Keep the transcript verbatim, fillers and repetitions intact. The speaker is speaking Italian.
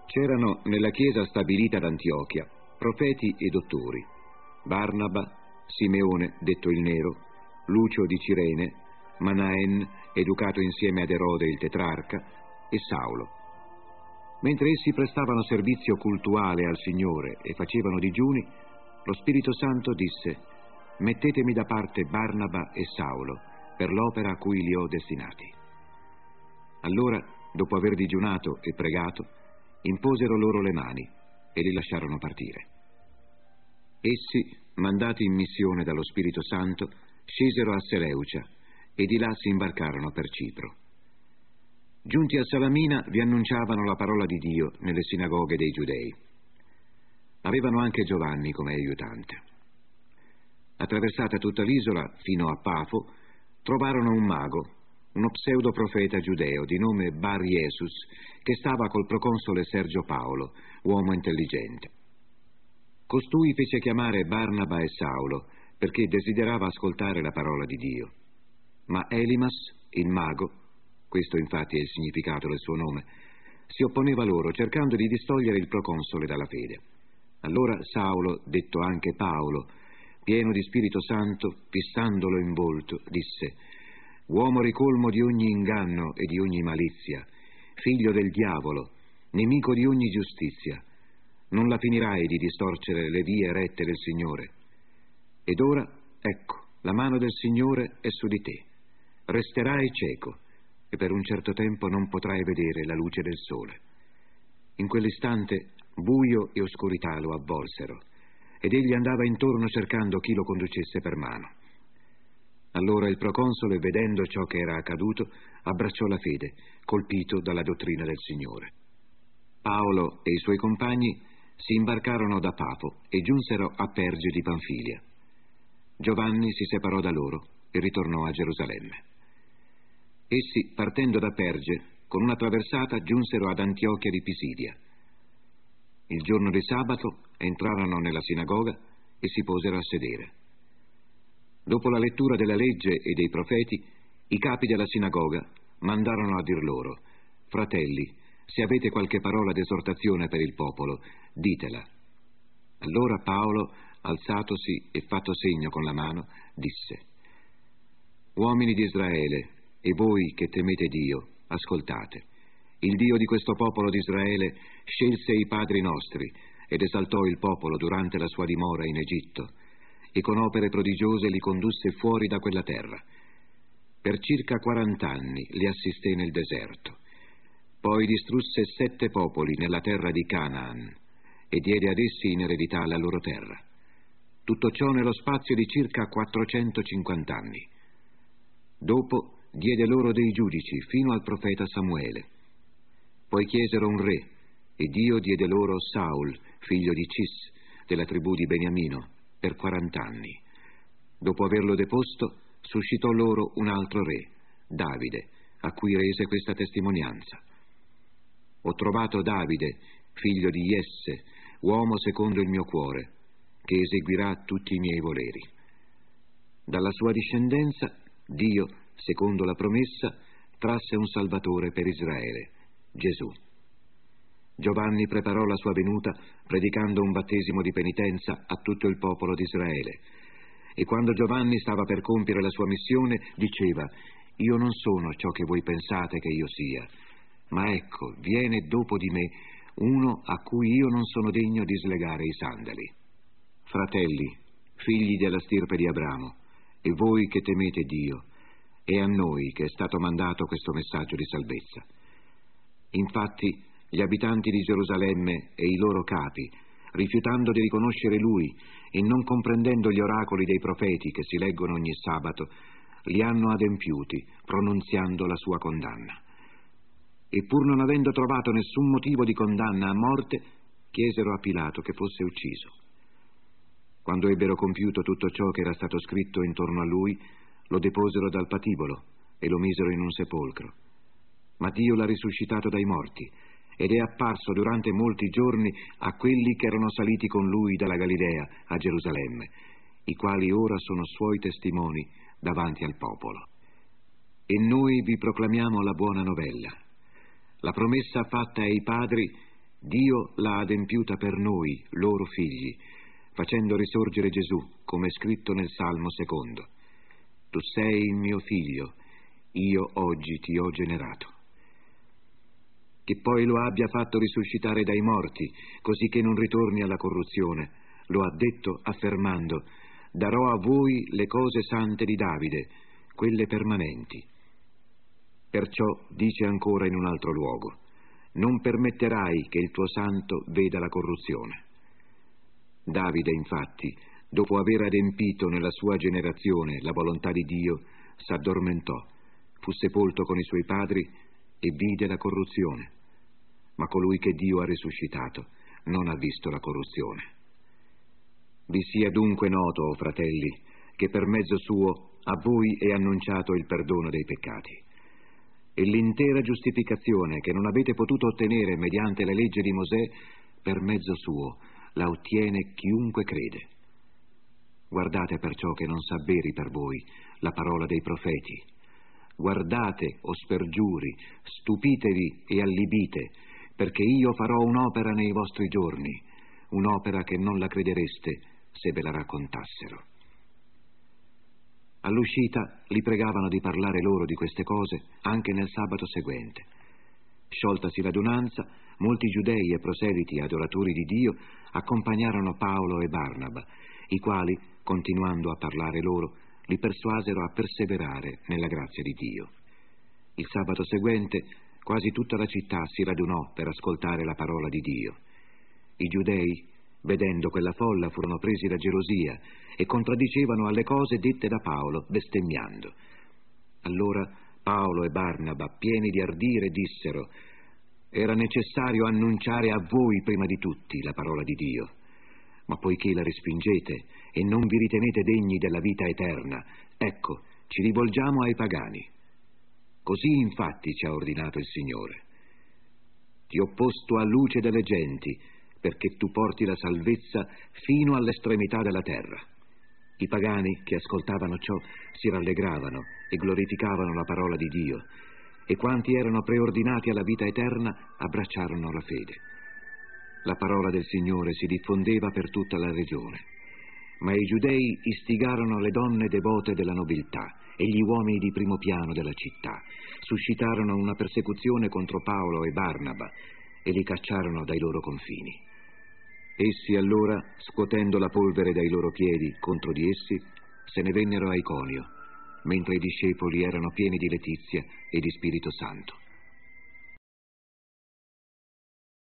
C'erano nella chiesa stabilita ad Antiochia profeti e dottori: Barnaba, Simeone detto il Nero, Lucio di Cirene, Manaen, educato insieme ad Erode il tetrarca, e Saulo. Mentre essi prestavano servizio cultuale al Signore e facevano digiuni, lo Spirito Santo disse: mettetemi da parte Barnaba e Saulo per l'opera a cui li ho destinati. Allora, dopo aver digiunato e pregato, imposero loro le mani e li lasciarono partire. Essi, mandati in missione dallo Spirito Santo, scesero a Seleucia e di là si imbarcarono per Cipro. Giunti a Salamina vi annunciavano la parola di Dio nelle sinagoghe dei Giudei. Avevano anche Giovanni come aiutante. Attraversata tutta l'isola fino a Pafo, trovarono un mago, uno pseudoprofeta giudeo di nome Bar Jesus, che stava col proconsole Sergio Paolo, uomo intelligente. Costui fece chiamare Barnaba e Saulo perché desiderava ascoltare la parola di Dio. Ma Elimas, il mago, questo infatti è il significato del suo nome, si opponeva loro, cercando di distogliere il proconsole dalla fede. Allora Saulo, detto anche Paolo, pieno di Spirito Santo, fissandolo in volto, disse: uomo ricolmo di ogni inganno e di ogni malizia, figlio del diavolo, nemico di ogni giustizia, non la finirai di distorcere le vie rette del Signore. Ed ora, ecco, la mano del Signore è su di te. Resterai cieco e per un certo tempo non potrai vedere la luce del sole. In quell'istante buio e oscurità lo avvolsero ed egli andava intorno cercando chi lo conducesse per mano. Allora il proconsole, vedendo ciò che era accaduto, abbracciò la fede, colpito dalla dottrina del Signore. Paolo e i suoi compagni si imbarcarono da Pafo e giunsero a Perge di Panfilia. Giovanni si separò da loro e ritornò a Gerusalemme. Essi, partendo da Perge, con una traversata giunsero ad Antiochia di Pisidia. Il giorno di sabato entrarono nella sinagoga e si posero a sedere. Dopo la lettura della legge e dei profeti, i capi della sinagoga mandarono a dir loro: fratelli, se avete qualche parola d'esortazione per il popolo, ditela. Allora Paolo, alzatosi e fatto segno con la mano, disse: uomini di Israele, e voi che temete Dio, ascoltate. Il Dio di questo popolo di Israele scelse i padri nostri ed esaltò il popolo durante la sua dimora in Egitto, e con opere prodigiose li condusse fuori da quella terra. Per circa quarant'anni li assisté nel deserto. Poi distrusse sette popoli nella terra di Canaan e diede ad essi in eredità la loro terra. Tutto ciò nello spazio di circa quattrocentocinquanta anni. Dopo diede loro dei giudici fino al profeta Samuele. Poi chiesero un re e Dio diede loro Saul, figlio di Cis, della tribù di Beniamino, per quarant'anni. Dopo averlo deposto, suscitò loro un altro re, Davide, a cui rese questa testimonianza: ho trovato Davide, figlio di Jesse, uomo secondo il mio cuore, che eseguirà tutti i miei voleri. Dalla sua discendenza, Dio, secondo la promessa, trasse un Salvatore per Israele, Gesù. Giovanni preparò la sua venuta predicando un battesimo di penitenza a tutto il popolo di Israele. E quando Giovanni stava per compiere la sua missione, diceva: io non sono ciò che voi pensate che io sia, ma ecco, viene dopo di me uno a cui io non sono degno di slegare i sandali. Fratelli, figli della stirpe di Abramo, e voi che temete Dio, è a noi che è stato mandato questo messaggio di salvezza. Infatti, gli abitanti di Gerusalemme e i loro capi, rifiutando di riconoscere Lui e non comprendendo gli oracoli dei profeti che si leggono ogni sabato, li hanno adempiuti, pronunziando la sua condanna. E pur non avendo trovato nessun motivo di condanna a morte, chiesero a Pilato che fosse ucciso. Quando ebbero compiuto tutto ciò che era stato scritto intorno a Lui, lo deposero dal patibolo e lo misero in un sepolcro. Ma Dio l'ha risuscitato dai morti ed è apparso durante molti giorni a quelli che erano saliti con Lui dalla Galilea a Gerusalemme, i quali ora sono Suoi testimoni davanti al popolo. E noi vi proclamiamo la buona novella. La promessa fatta ai padri Dio l'ha adempiuta per noi, loro figli, facendo risorgere Gesù, come è scritto nel Salmo secondo. Tu sei il mio figlio, io oggi ti ho generato. Che poi lo abbia fatto risuscitare dai morti, così che non ritorni alla corruzione, lo ha detto affermando: darò a voi le cose sante di Davide, quelle permanenti. Perciò dice ancora in un altro luogo: non permetterai che il tuo santo veda la corruzione. Davide, infatti, dopo aver adempito nella sua generazione la volontà di Dio, s'addormentò, fu sepolto con i suoi padri e vide la corruzione. Ma colui che Dio ha risuscitato non ha visto la corruzione. Vi sia dunque noto, o fratelli, che per mezzo suo a voi è annunciato il perdono dei peccati. E l'intera giustificazione che non avete potuto ottenere mediante la legge di Mosè, per mezzo suo la ottiene chiunque crede. Guardate perciò che non s'avveri per voi la parola dei profeti. Guardate, o spergiuri, stupitevi e allibite, perché io farò un'opera nei vostri giorni, un'opera che non la credereste se ve la raccontassero. All'uscita li pregavano di parlare loro di queste cose anche nel sabato seguente. Scioltasi l'adunanza, molti giudei e proseliti adoratori di Dio accompagnarono Paolo e Barnaba, i quali, continuando a parlare loro, li persuasero a perseverare nella grazia di Dio. Il sabato seguente quasi tutta la città si radunò per ascoltare la parola di Dio. I giudei, vedendo quella folla, furono presi da gelosia e contraddicevano alle cose dette da Paolo, bestemmiando. Allora Paolo e Barnaba, pieni di ardire, dissero: era necessario annunciare a voi prima di tutti la parola di Dio, ma poiché la respingete e non vi ritenete degni della vita eterna, ecco, ci rivolgiamo ai pagani. Così infatti ci ha ordinato il Signore: ti ho posto a luce delle genti, perché tu porti la salvezza fino all'estremità della terra. I pagani che ascoltavano ciò si rallegravano e glorificavano la parola di Dio, e quanti erano preordinati alla vita eterna abbracciarono la fede. La parola del Signore si diffondeva per tutta la regione, ma i giudei istigarono le donne devote della nobiltà e gli uomini di primo piano della città, suscitarono una persecuzione contro Paolo e Barnaba e li cacciarono dai loro confini. Essi allora, scuotendo la polvere dai loro piedi contro di essi, se ne vennero a Iconio, mentre i discepoli erano pieni di letizia e di Spirito Santo.